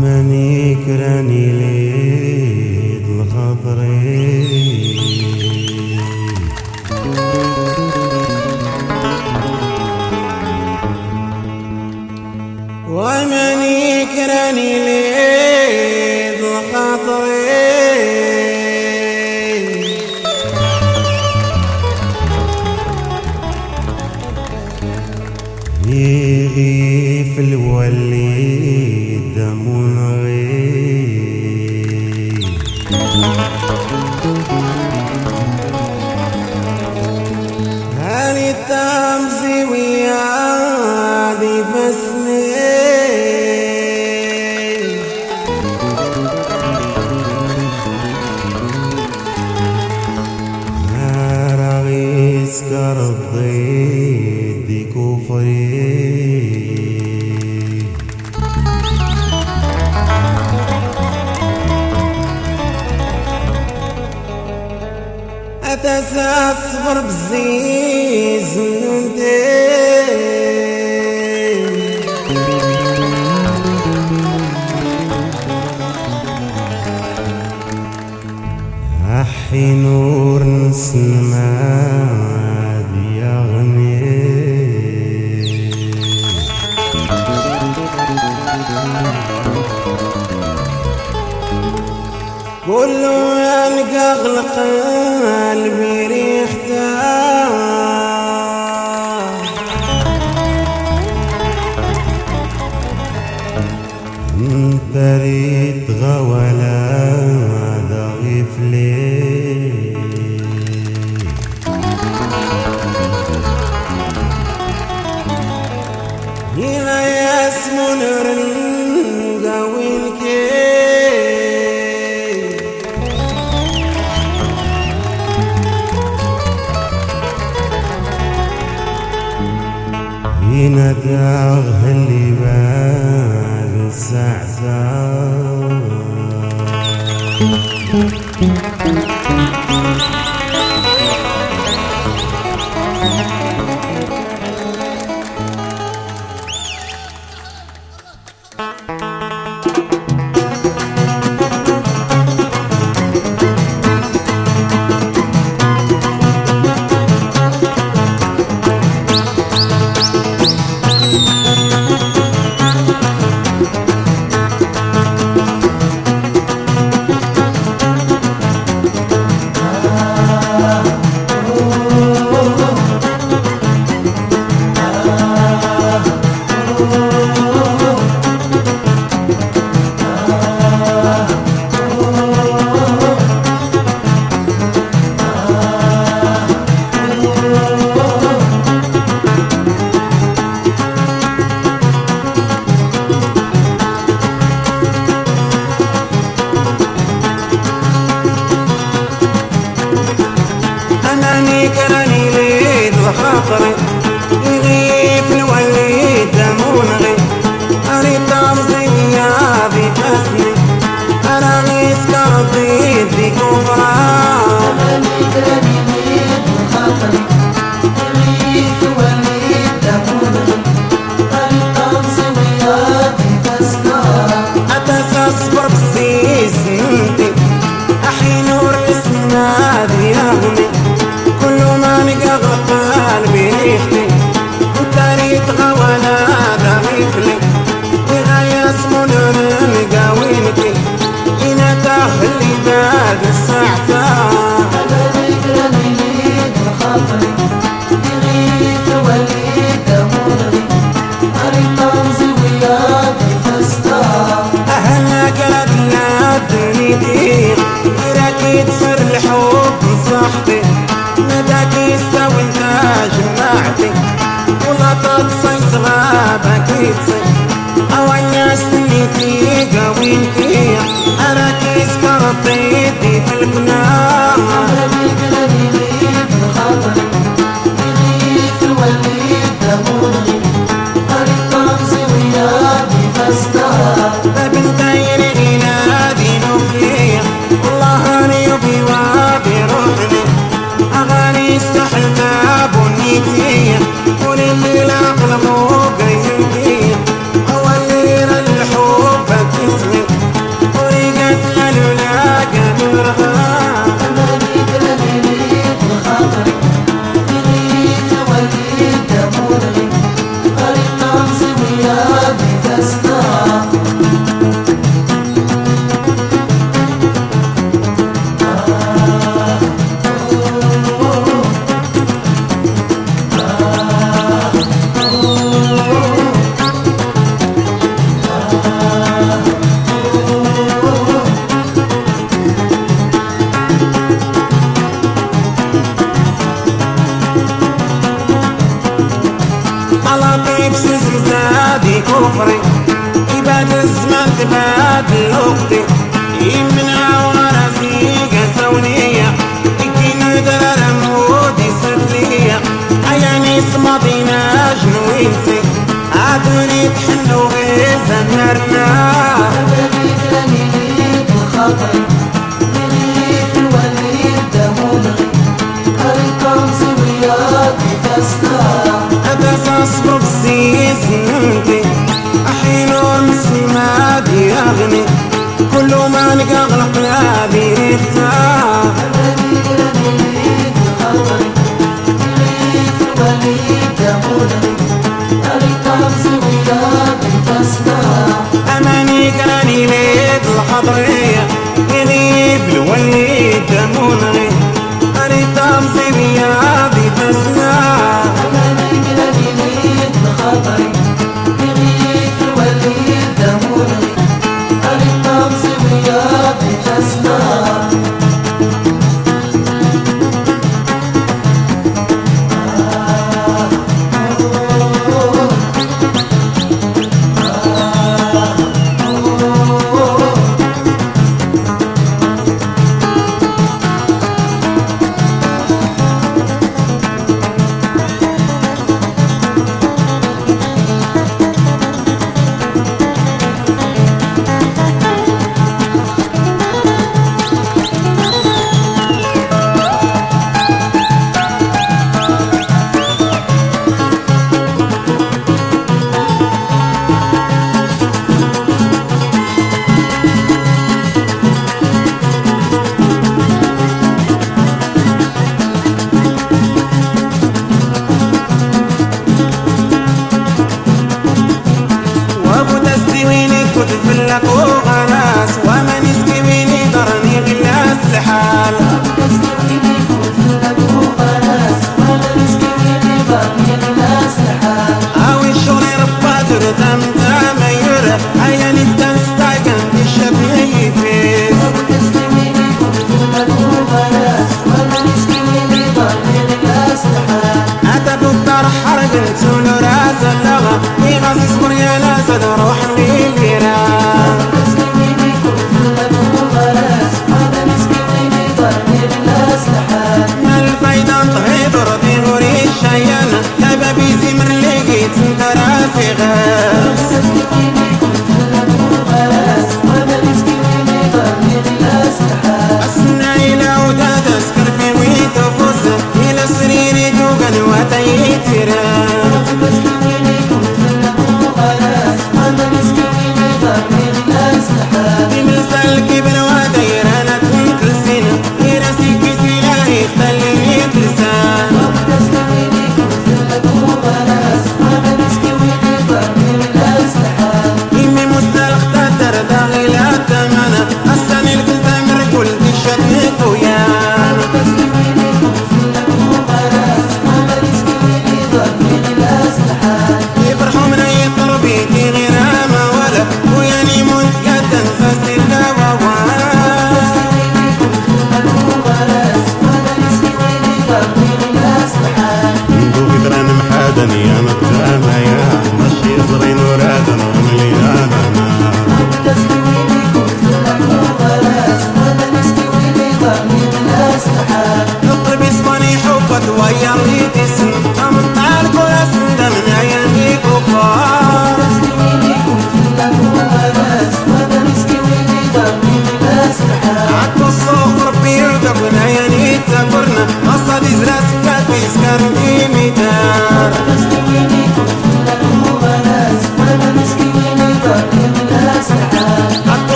ماني كراني ليد الخطري وماني كراني ليد الخطري يغيف الوليد دمون غيب هاني التمزي ويادي فسني هارغيس كرضي دي كفري أتصفر بزيز ننتي أحي نور نسمع يغني كله يلقى غلق قلبي ريحته انت ريت غولا ضعيف ليه هنا يسمو نرنقا والكيف هنا تاغه اللي بعد السعسار كراني ليد وخاطري يغيف الوليد دمون غي أريد تمزي ويابي فاسني أنا غيس كرضي دي كفرة كراني ليد وخاطري يغيف الوليد دمون غي أريد تمزي ويابي فاسني أتصبر بزيز انتي أحي نور اسناد يغني كل ما نلقى قلبي ريحتي وانت ريت غوانا ضعيف لي وغاية اسمو نلقى وينتي هنا تاهلي بعد الساعة كراني ليد وخاطري يغيف الوليد دمون غي أريد تمزي ويابي فاسني أهلنا كرد لا دنيتي راكي تصير الحب صاحبي نداك يستوي انت جماعتي والله تتصي صغابك يتصي او الناس نيتي قوينتي اراكي سكرتي يدي في القناع كراني ليد وخاطري يغيف الوليد دمون غي أريد تمزي ويابي فاسني بنتي غنادي نوفي والله هاني وفي وابي روحني اغاني استحلفها بنيتي قولي اللي العقل مو قيمتي اول ليرة الحب تسمي طلبي بسوسي زادي كفري يباد الزمان تباد لوقتي يمنع وراسي قسونية كي ندر رمودي سفلية عياني سماضينا جنوينسي عادوني تحنو غير زمرنا أبدي كاني ليك الخطر نغيث الوليد دمونغي قريت رمزي وياضي فاسنا أبس أصبر بسيس نمتي أحيلو المسلمات يغني كل ما نلقى غلق لابي نفتح أبدي كاني ليك الخطر نغيث الوليد دمونغي قريت رمزي وياضي فاسنا أماني كاني ليد الحضرية يغيب الوليد دمونغي قريت رمزي بياضي فاسنا أماني كاني ليك الخطر نغيث الوليد دمونغي قريت رمزي وياضي فاسنا تفلق وغراس ومن يسكويني ضرني غلاس الحال تستويني كتلك وغراس ومن يسكويني ضرني غلاس الحال هاوي الشغل ربا ترتم تمير عياني تنستاقن بالشبيه فيس تستويني كتلك وغراس ومن يسكويني ضرني غلاس الحال أتفوق دار حرق تولو راس اللغة يغاس يصبر يا ناس روح الويل